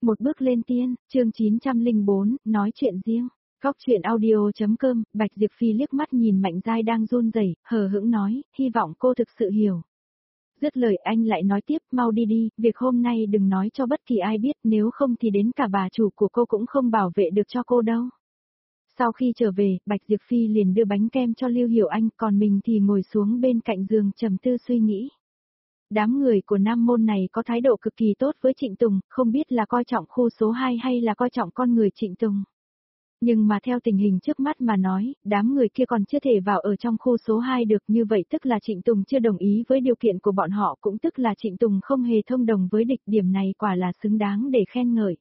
Một bước lên tiên, chương 904, nói chuyện riêng. Góc chuyện audio.com, Bạch Diệp Phi liếc mắt nhìn Mạnh Giai đang run rẩy, hờ hững nói, hy vọng cô thực sự hiểu. Dứt lời anh lại nói tiếp, mau đi đi, việc hôm nay đừng nói cho bất kỳ ai biết, nếu không thì đến cả bà chủ của cô cũng không bảo vệ được cho cô đâu. Sau khi trở về, Bạch Diệp Phi liền đưa bánh kem cho Lưu Hiểu Anh, còn mình thì ngồi xuống bên cạnh giường trầm tư suy nghĩ. Đám người của Nam Môn này có thái độ cực kỳ tốt với Trịnh Tùng, không biết là coi trọng khu số 2 hay là coi trọng con người Trịnh Tùng. Nhưng mà theo tình hình trước mắt mà nói, đám người kia còn chưa thể vào ở trong khu số 2 được, như vậy tức là Trịnh Tùng chưa đồng ý với điều kiện của bọn họ, cũng tức là Trịnh Tùng không hề thông đồng với địch, điểm này quả là xứng đáng để khen ngợi.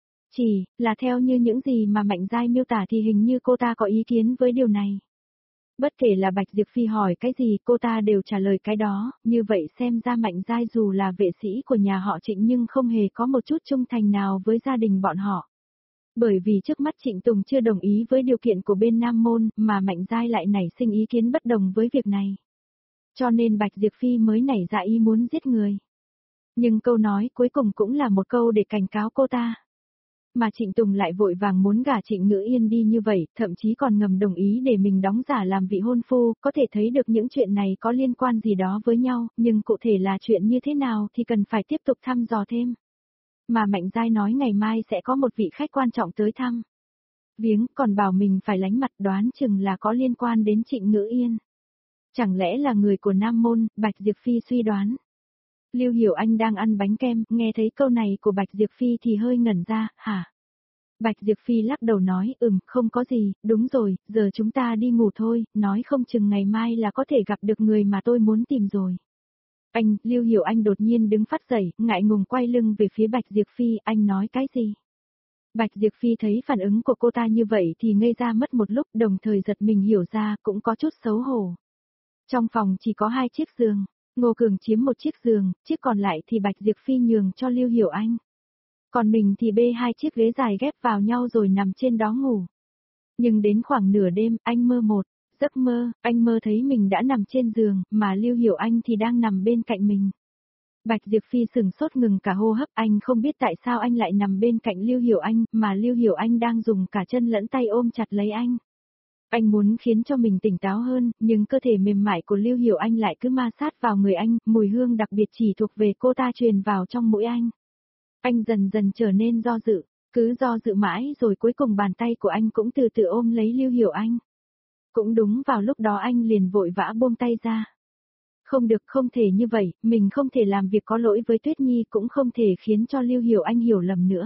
Chỉ là theo như những gì mà Mạnh Giai miêu tả thì hình như cô ta có ý kiến với điều này. Bất kể là Bạch Diệp Phi hỏi cái gì cô ta đều trả lời cái đó, như vậy xem ra Mạnh Giai dù là vệ sĩ của nhà họ Trịnh nhưng không hề có một chút trung thành nào với gia đình bọn họ. Bởi vì trước mắt Trịnh Tùng chưa đồng ý với điều kiện của bên Nam Môn mà Mạnh Giai lại nảy sinh ý kiến bất đồng với việc này. Cho nên Bạch Diệp Phi mới nảy ra ý muốn giết người. Nhưng câu nói cuối cùng cũng là một câu để cảnh cáo cô ta. Mà Trịnh Tùng lại vội vàng muốn gả Trịnh Ngữ Yên đi như vậy, thậm chí còn ngầm đồng ý để mình đóng giả làm vị hôn phu, có thể thấy được những chuyện này có liên quan gì đó với nhau, nhưng cụ thể là chuyện như thế nào thì cần phải tiếp tục thăm dò thêm. Mà Mạnh Giai nói ngày mai sẽ có một vị khách quan trọng tới thăm. Viếng, còn bảo mình phải lánh mặt, đoán chừng là có liên quan đến Trịnh Ngữ Yên. Chẳng lẽ là người của Nam Môn, Bạch Diệp Phi suy đoán. Lưu Hiểu Anh đang ăn bánh kem, nghe thấy câu này của Bạch Diệp Phi thì hơi ngẩn ra, hả? Bạch Diệp Phi lắc đầu nói, không có gì, đúng rồi, giờ chúng ta đi ngủ thôi, nói không chừng ngày mai là có thể gặp được người mà tôi muốn tìm rồi. Anh, Lưu Hiểu Anh đột nhiên đứng phát dậy, ngại ngùng quay lưng về phía Bạch Diệp Phi, anh nói cái gì? Bạch Diệp Phi thấy phản ứng của cô ta như vậy thì ngây ra mất một lúc, đồng thời giật mình hiểu ra, cũng có chút xấu hổ. Trong phòng chỉ có 2 chiếc giường, Ngô Cường chiếm một chiếc giường, chiếc còn lại thì Bạch Diệp Phi nhường cho Lưu Hiểu Anh. Còn mình thì bê 2 chiếc ghế dài ghép vào nhau rồi nằm trên đó ngủ. Nhưng đến khoảng nửa đêm, anh mơ một giấc mơ, anh mơ thấy mình đã nằm trên giường, mà Lưu Hiểu Anh thì đang nằm bên cạnh mình. Bạch Diệp Phi sừng sốt ngừng cả hô hấp, anh không biết tại sao anh lại nằm bên cạnh Lưu Hiểu Anh, mà Lưu Hiểu Anh đang dùng cả chân lẫn tay ôm chặt lấy anh. Anh muốn khiến cho mình tỉnh táo hơn, nhưng cơ thể mềm mại của Lưu Hiểu Anh lại cứ ma sát vào người anh, mùi hương đặc biệt chỉ thuộc về cô ta truyền vào trong mũi anh. Anh dần dần trở nên do dự, cứ do dự mãi rồi cuối cùng bàn tay của anh cũng từ từ ôm lấy Lưu Hiểu Anh. Cũng đúng vào lúc đó anh liền vội vã buông tay ra. Không được, không thể như vậy, mình không thể làm việc có lỗi với Tuyết Nhi, cũng không thể khiến cho Lưu Hiểu Anh hiểu lầm nữa.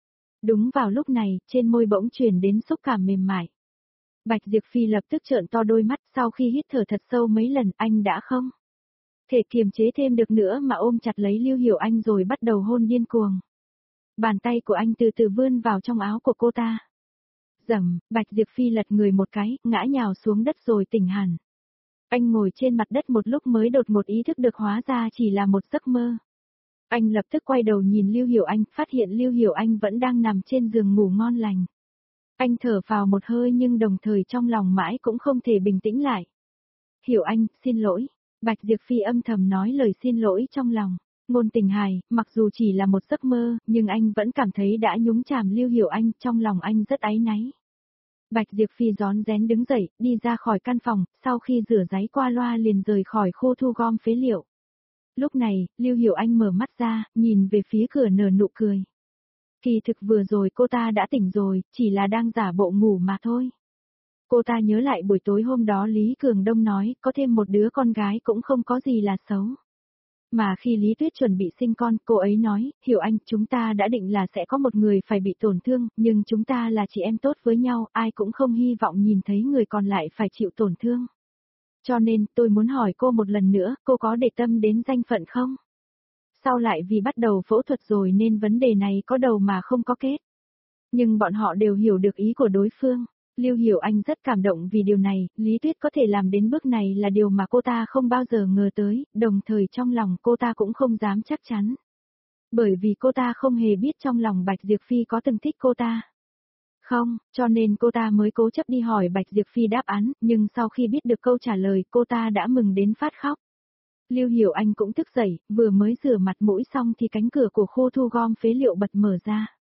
Đúng vào lúc này, trên môi bỗng truyền đến xúc cảm mềm mại. Bạch Diệp Phi lập tức trợn to đôi mắt, sau khi hít thở thật sâu mấy lần, anh đã không thể kiềm chế thêm được nữa mà ôm chặt lấy Lưu Hiểu Anh rồi bắt đầu hôn điên cuồng. Bàn tay của anh từ từ vươn vào trong áo của cô ta. Dầm, Bạch Diệp Phi lật người một cái, ngã nhào xuống đất rồi tỉnh hẳn. Anh ngồi trên mặt đất một lúc mới đột ngột ý thức được hóa ra chỉ là một giấc mơ. Anh lập tức quay đầu nhìn Lưu Hiểu Anh, phát hiện Lưu Hiểu Anh vẫn đang nằm trên giường ngủ ngon lành. Anh thở vào một hơi nhưng đồng thời trong lòng mãi cũng không thể bình tĩnh lại. Hiểu Anh, xin lỗi. Bạch Diệp Phi âm thầm nói lời xin lỗi trong lòng. Ngôn Tình Hài, mặc dù chỉ là một giấc mơ, nhưng anh vẫn cảm thấy đã nhúng chàm Lưu Hiểu Anh, trong lòng anh rất áy náy. Bạch Diệp Phi rón rén đứng dậy, đi ra khỏi căn phòng, sau khi rửa ráy qua loa liền rời khỏi khu thu gom phế liệu. Lúc này, Lưu Hiểu Anh mở mắt ra, nhìn về phía cửa nở nụ cười. Kỳ thực vừa rồi cô ta đã tỉnh rồi, chỉ là đang giả bộ ngủ mà thôi. Cô ta nhớ lại buổi tối hôm đó Lý Cường Đông nói, có thêm một đứa con gái cũng không có gì là xấu. Mà khi Lý Tuyết chuẩn bị sinh con, cô ấy nói, Hiểu Anh, chúng ta đã định là sẽ có một người phải bị tổn thương, nhưng chúng ta là chị em tốt với nhau, ai cũng không hy vọng nhìn thấy người còn lại phải chịu tổn thương. Cho nên, tôi muốn hỏi cô một lần nữa, cô có để tâm đến danh phận không? Sau lại vì bắt đầu phẫu thuật rồi nên vấn đề này có đầu mà không có kết. Nhưng bọn họ đều hiểu được ý của đối phương. Lưu Hiểu Anh rất cảm động vì điều này, Lý Tuyết có thể làm đến bước này là điều mà cô ta không bao giờ ngờ tới, đồng thời trong lòng cô ta cũng không dám chắc chắn. Bởi vì cô ta không hề biết trong lòng Bạch Diệp Phi có từng thích cô ta. Không, cho nên cô ta mới cố chấp đi hỏi Bạch Diệp Phi đáp án, nhưng sau khi biết được câu trả lời cô ta đã mừng đến phát khóc. Lưu Hiểu Anh cũng thức dậy, vừa mới rửa mặt mũi xong thì cánh cửa của khu thu gom phế liệu bật mở ra.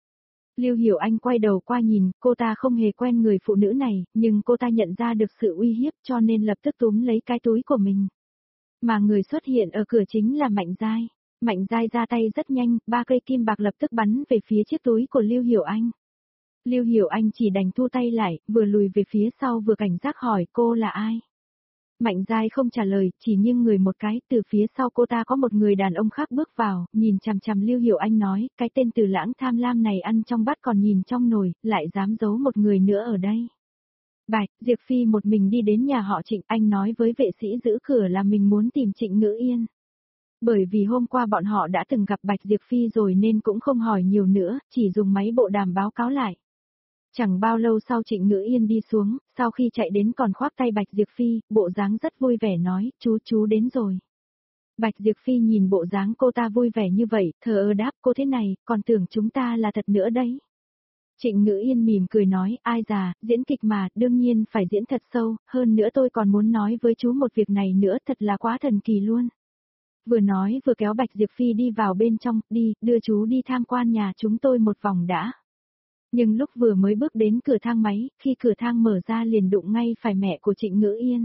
Lưu Hiểu Anh quay đầu qua nhìn, cô ta không hề quen người phụ nữ này, nhưng cô ta nhận ra được sự uy hiếp cho nên lập tức túm lấy cái túi của mình. Mà người xuất hiện ở cửa chính là Mạnh Giai. Mạnh Giai ra tay rất nhanh, 3 cây kim bạc lập tức bắn về phía chiếc túi của Lưu Hiểu Anh. Lưu Hiểu Anh chỉ đành thu tay lại, vừa lùi về phía sau vừa cảnh giác hỏi cô là ai. Mạnh Giai không trả lời, chỉ nghiêng người một cái, từ phía sau cô ta có một người đàn ông khác bước vào, nhìn chằm chằm Lưu Hiểu Anh nói, cái tên Từ Lãng tham lam này ăn trong bát còn nhìn trong nồi, lại dám giấu một người nữa ở đây. Bạch, Diệp Phi một mình đi đến nhà họ Trịnh, anh nói với vệ sĩ giữ cửa là mình muốn tìm Trịnh Ngữ Yên. Bởi vì hôm qua bọn họ đã từng gặp Bạch Diệp Phi rồi nên cũng không hỏi nhiều nữa, chỉ dùng máy bộ đàm báo cáo lại. Chẳng bao lâu sau Trịnh Ngữ Yên đi xuống, sau khi chạy đến còn khoác tay Bạch Diệp Phi, bộ dáng rất vui vẻ nói, chú đến rồi. Bạch Diệp Phi nhìn bộ dáng cô ta vui vẻ như vậy, thờ ơ đáp cô thế này, còn tưởng chúng ta là thật nữa đấy. Trịnh Ngữ Yên mỉm cười nói, ai già, diễn kịch mà, đương nhiên phải diễn thật sâu, hơn nữa tôi còn muốn nói với chú một việc này nữa, thật là quá thần kỳ luôn. Vừa nói vừa kéo Bạch Diệp Phi đi vào bên trong, đi, đưa chú đi tham quan nhà chúng tôi một vòng đã. Nhưng lúc vừa mới bước đến cửa thang máy, khi cửa thang mở ra liền đụng ngay phải mẹ của Trịnh Ngữ Yên.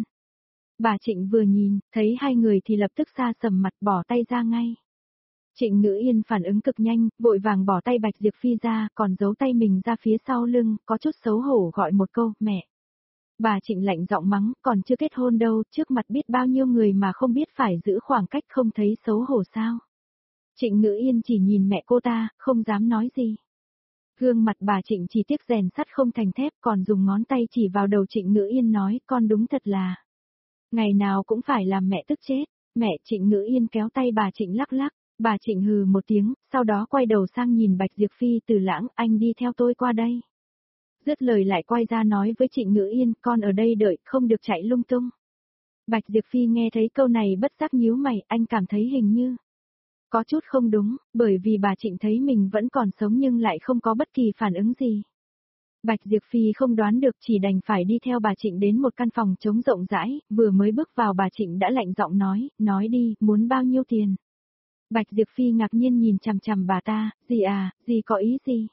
Bà Trịnh vừa nhìn, thấy hai người thì lập tức xa sầm mặt bỏ tay ra ngay. Trịnh Ngữ Yên phản ứng cực nhanh, vội vàng bỏ tay Bạch Diệp Phi ra, còn giấu tay mình ra phía sau lưng, có chút xấu hổ gọi một câu, mẹ. Bà Trịnh lạnh giọng mắng, còn chưa kết hôn đâu, trước mặt biết bao nhiêu người mà không biết phải giữ khoảng cách không thấy xấu hổ sao. Trịnh Ngữ Yên chỉ nhìn mẹ cô ta, không dám nói gì. Gương mặt bà Trịnh chỉ tiếc rèn sắt không thành thép còn dùng ngón tay chỉ vào đầu Trịnh Ngữ Yên nói, con đúng thật là. Ngày nào cũng phải làm mẹ tức chết, mẹ Trịnh Ngữ Yên kéo tay bà Trịnh lắc lắc, bà Trịnh hừ một tiếng, sau đó quay đầu sang nhìn Bạch Diệp Phi Từ Lãng, anh đi theo tôi qua đây. Dứt lời lại quay ra nói với Trịnh Ngữ Yên, con ở đây đợi, không được chạy lung tung. Bạch Diệp Phi nghe thấy câu này bất giác nhíu mày, anh cảm thấy hình như có chút không đúng, bởi vì bà Trịnh thấy mình vẫn còn sống nhưng lại không có bất kỳ phản ứng gì. Bạch Diệp Phi không đoán được chỉ đành phải đi theo bà Trịnh đến một căn phòng trống rộng rãi, vừa mới bước vào bà Trịnh đã lạnh giọng nói đi, muốn bao nhiêu tiền. Bạch Diệp Phi ngạc nhiên nhìn chằm chằm bà ta, gì có ý gì?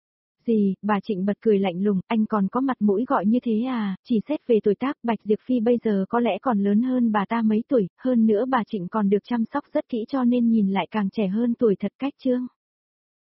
Gì, bà Trịnh bật cười lạnh lùng, anh còn có mặt mũi gọi như thế à, chỉ xét về tuổi tác Bạch Diệp Phi bây giờ có lẽ còn lớn hơn bà ta mấy tuổi, hơn nữa bà Trịnh còn được chăm sóc rất kỹ cho nên nhìn lại càng trẻ hơn tuổi thật cách chương.